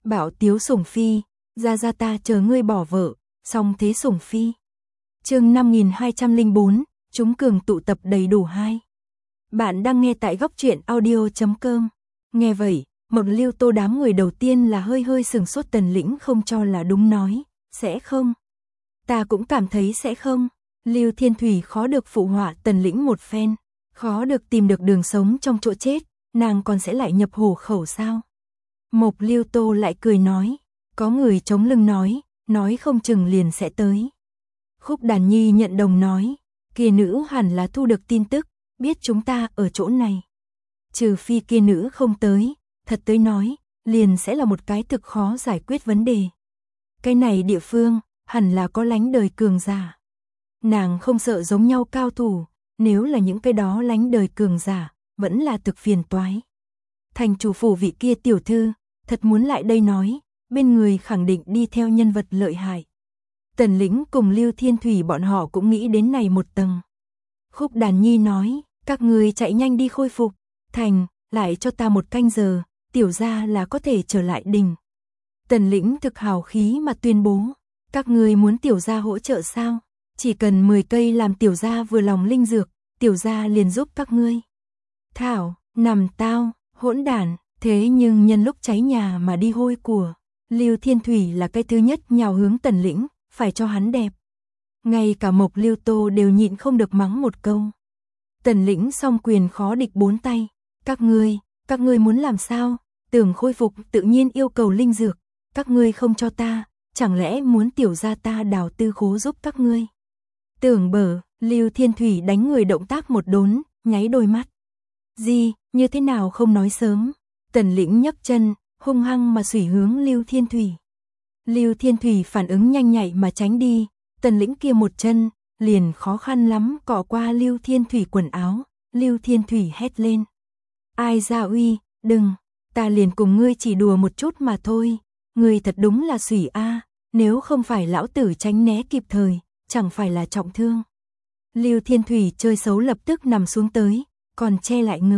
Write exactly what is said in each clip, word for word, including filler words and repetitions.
Bảo Tiếu Sủng Phi, ra ra ta chờ ngươi bỏ vợ, song thế Sủng Phi. Chương năm nghìn hai trăm lẻ bốn, chúng cường tụ tập đầy đủ hai. Bạn đang nghe tại góc truyện audio chấm com. Nghe vậy, Mộng Lưu Tô đám người đầu tiên là hơi hơi sừng sốt. Tần Lĩnh không cho là đúng nói, sẽ không. Ta cũng cảm thấy sẽ không. Lưu Thiên Thủy khó được phụ họa Tần Lĩnh một phen, khó được tìm được đường sống trong chỗ chết, nàng còn sẽ lại nhập hổ khẩu sao? Mộc Lưu Tô lại cười nói, có người chống lưng nói, nói không chừng liền sẽ tới. Khúc Đàn Nhi nhận đồng nói, kia nữ hẳn là thu được tin tức, biết chúng ta ở chỗ này. Trừ phi kia nữ không tới, thật tới nói, liền sẽ là một cái thực khó giải quyết vấn đề. Cái này địa phương, hẳn là có lánh đời cường giả. Nàng không sợ giống nhau cao thủ, nếu là những cái đó lánh đời cường giả, vẫn là thực phiền toái. Thành chủ phủ vị kia tiểu thư, thật muốn lại đây nói, bên người khẳng định đi theo nhân vật lợi hại. Tần Lĩnh cùng Lưu Thiên Thủy bọn họ cũng nghĩ đến này một tầng. Khúc Đàn Nhi nói, các người chạy nhanh đi khôi phục, thành, lại cho ta một canh giờ, tiểu gia là có thể trở lại đình. Tần Lĩnh thực hào khí mà tuyên bố, các người muốn tiểu gia hỗ trợ sao? Chỉ cần mười cây làm tiểu gia vừa lòng linh dược, tiểu gia liền giúp các ngươi. Thảo, nằm tao, hỗn đản, thế nhưng nhân lúc cháy nhà mà đi hôi của. Lưu Thiên Thủy là cái thứ nhất nhào hướng Tần Lĩnh, phải cho hắn đẹp. Ngay cả Mộc Lưu Tô đều nhịn không được mắng một câu. Tần Lĩnh song quyền khó địch bốn tay, các ngươi, các ngươi muốn làm sao? Tưởng khôi phục tự nhiên yêu cầu linh dược, các ngươi không cho ta, chẳng lẽ muốn tiểu gia ta đào tư khố giúp các ngươi? Tưởng bở, Lưu Thiên Thủy đánh người động tác một đốn, nháy đôi mắt. Gì, như thế nào không nói sớm? Tần Lĩnh nhấc chân, hung hăng mà xủy hướng Lưu Thiên Thủy. Lưu Thiên Thủy phản ứng nhanh nhạy mà tránh đi, Tần Lĩnh kia một chân, liền khó khăn lắm cọ qua Lưu Thiên Thủy quần áo. Lưu Thiên Thủy hét lên. Ai ra uy, đừng, ta liền cùng ngươi chỉ đùa một chút mà thôi, ngươi thật đúng là xủy a, nếu không phải lão tử tránh né kịp thời, chẳng phải là trọng thương. Lưu Thiên Thủy chơi xấu lập tức nằm xuống tới, còn che lại ngực.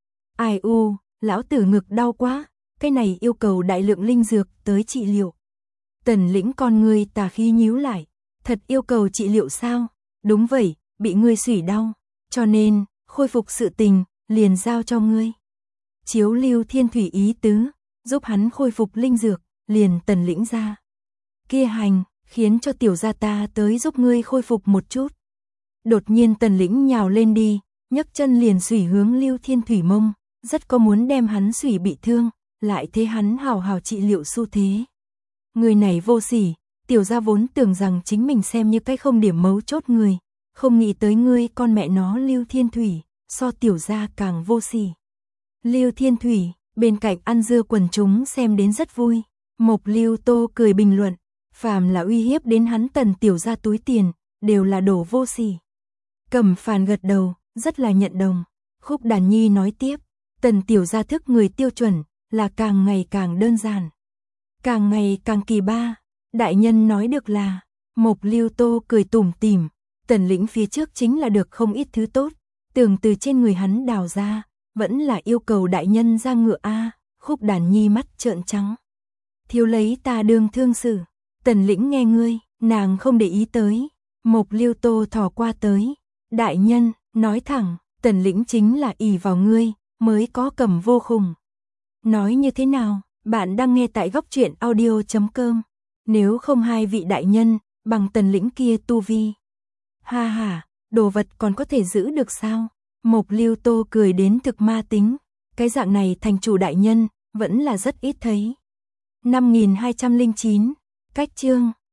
Ai u, lão tử ngực đau quá, cái này yêu cầu đại lượng linh dược tới trị liệu. Tần Lĩnh con ngươi tà khí nhíu lại, thật yêu cầu trị liệu sao? Đúng vậy, bị ngươi xủy đau, cho nên, khôi phục sự tình, liền giao cho ngươi. Chiếu Lưu Thiên Thủy ý tứ, giúp hắn khôi phục linh dược, liền Tần Lĩnh ra. Kia hành, khiến cho tiểu gia ta tới giúp ngươi khôi phục một chút. Đột nhiên Tần Lĩnh nhào lên đi, nhấc chân liền xủy hướng Lưu Thiên Thủy mông, rất có muốn đem hắn xủy bị thương, lại thế hắn hào hào trị liệu xu thế. Người này vô sỉ, tiểu gia vốn tưởng rằng chính mình xem như cái không điểm mấu chốt người, không nghĩ tới ngươi con mẹ nó Lưu Thiên Thủy, so tiểu gia càng vô sỉ. Lưu Thiên Thủy, bên cạnh ăn dưa quần chúng xem đến rất vui. Mộc Lưu Tô cười bình luận, phàm là uy hiếp đến hắn Tần tiểu gia túi tiền, đều là đồ vô sỉ. Cẩm Phàn gật đầu, rất là nhận đồng. Khúc Đàn Nhi nói tiếp, Tần tiểu gia thức người tiêu chuẩn, là càng ngày càng đơn giản, càng ngày càng kỳ ba. Đại nhân nói được là. Mộc Lưu Tô cười tủm tỉm, Tần Lĩnh phía trước chính là được không ít thứ tốt, tưởng từ trên người hắn đào ra, vẫn là yêu cầu đại nhân ra ngựa a. Khúc Đàn Nhi mắt trợn trắng. Thiếu lấy ta đương thương xử. Tần Lĩnh nghe ngươi, nàng không để ý tới. Mộc Lưu Tô thò qua tới, đại nhân, nói thẳng, Tần Lĩnh chính là ỷ vào ngươi, mới có Cầm Vô Khùng. Nói như thế nào? Bạn đang nghe tại góc truyện audio chấm com. Nếu không hai vị đại nhân, bằng Tần Lĩnh kia tu vi. Ha ha, đồ vật còn có thể giữ được sao? Mộc Lưu Tô cười đến thực ma tính. Cái dạng này thành chủ đại nhân, vẫn là rất ít thấy. năm nghìn hai trăm lẻ chín, cách chương.